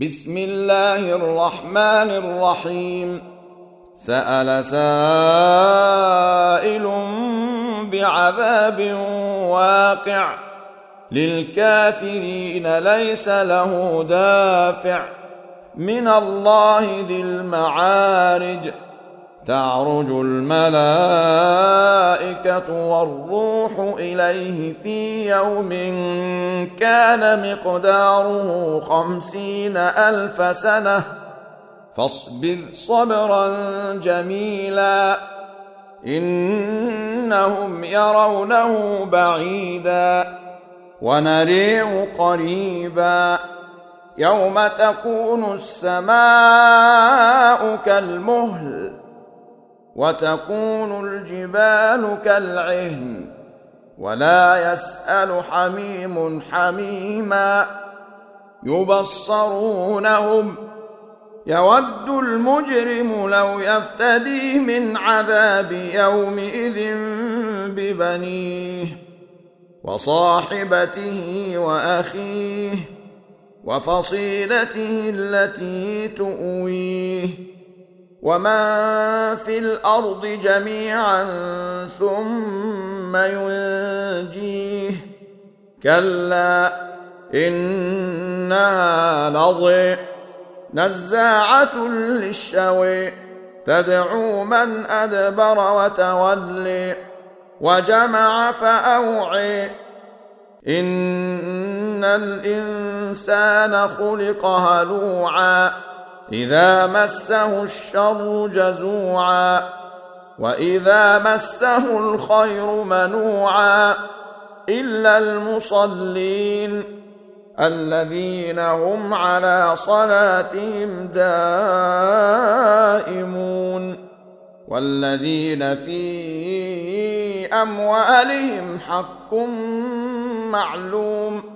بسم الله الرحمن الرحيم. سأل سائل بعذاب واقع للكافرين ليس له دافع من الله ذي المعارج. تعرج الملائكة والروح إليه في يوم كان مقداره 50,000 سنة فاصبر صبرا جميلا إنهم يرونه بعيدا ونريه قريبا يوم تكون السماء كالمهل وتكون الجبال كالعهن ولا يسأل حميم حميما يبصرونهم يود المجرم لو يفتدي من عذاب يومئذ ببنيه وصاحبته وأخيه وفصيلته التي تؤويه ومن في الأرض جميعا ثم ينجيه كلا إنها لظى نزاعة للشوى تدعو من أدبر وتولي وجمع فأوعي إن الإنسان خلق هلوعا إذا مسه الشر جزوعا وإذا مسه الخير منوعا إلا المصلين الذين هم على صلاتهم دائمون والذين في أموالهم حق معلوم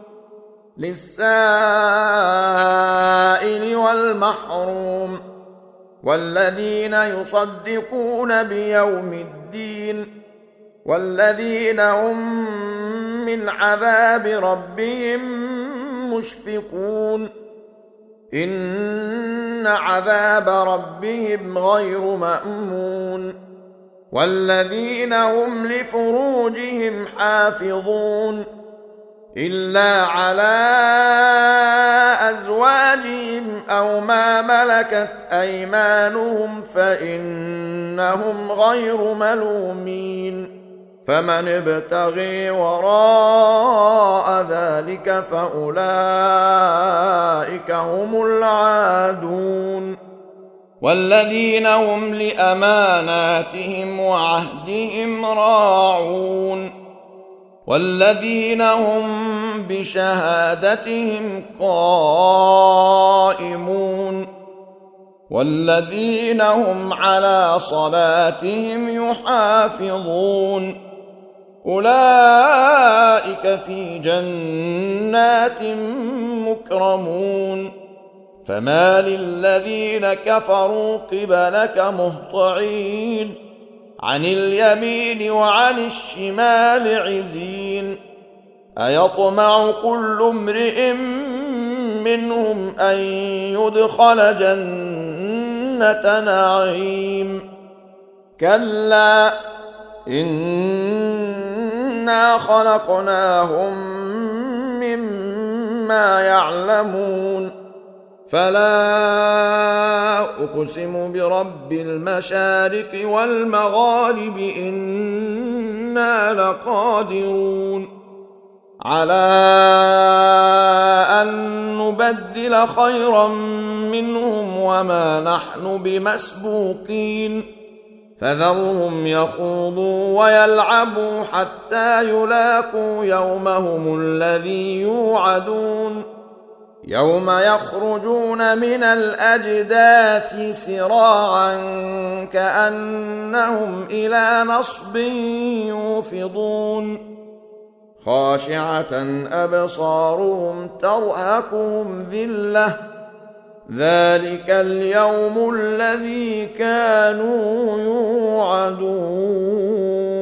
للسائل والمحروم والذين يصدقون بيوم الدين والذين هم من عذاب ربهم مشفقون إن عذاب ربهم غير مأمون والذين هم لفروجهم حافظون إلا على أزواجهم أو ما ملكت أيمانهم فإنهم غير ملومين فمن ابتغي وراء ذلك فأولئك هم العادون والذين هم لأماناتهم وعهدهم راعون والذين هم بشهادتهم قائمون والذين هم على صلاتهم يحافظون أولئك في جنات مكرمون فما للذين كفروا قبلك مهطعين عن اليمين وعن الشمال عزين أيطمع كل امرئ منهم أن يدخل جنة نعيم كلا إنا خلقناهم مما يعلمون فلا أقسم برب المشارق والمغارب إنا لقادرون على أن نبدل خيرا منهم وما نحن بمسبوقين فذرهم يخوضوا ويلعبوا حتى يلاقوا يومهم الذي يوعدون يوم يخرجون من الأجداث سراعا كأنهم إلى نصب يوفضون خاشعة أبصارهم ترهقهم ذلة ذلك اليوم الذي كانوا يوعدون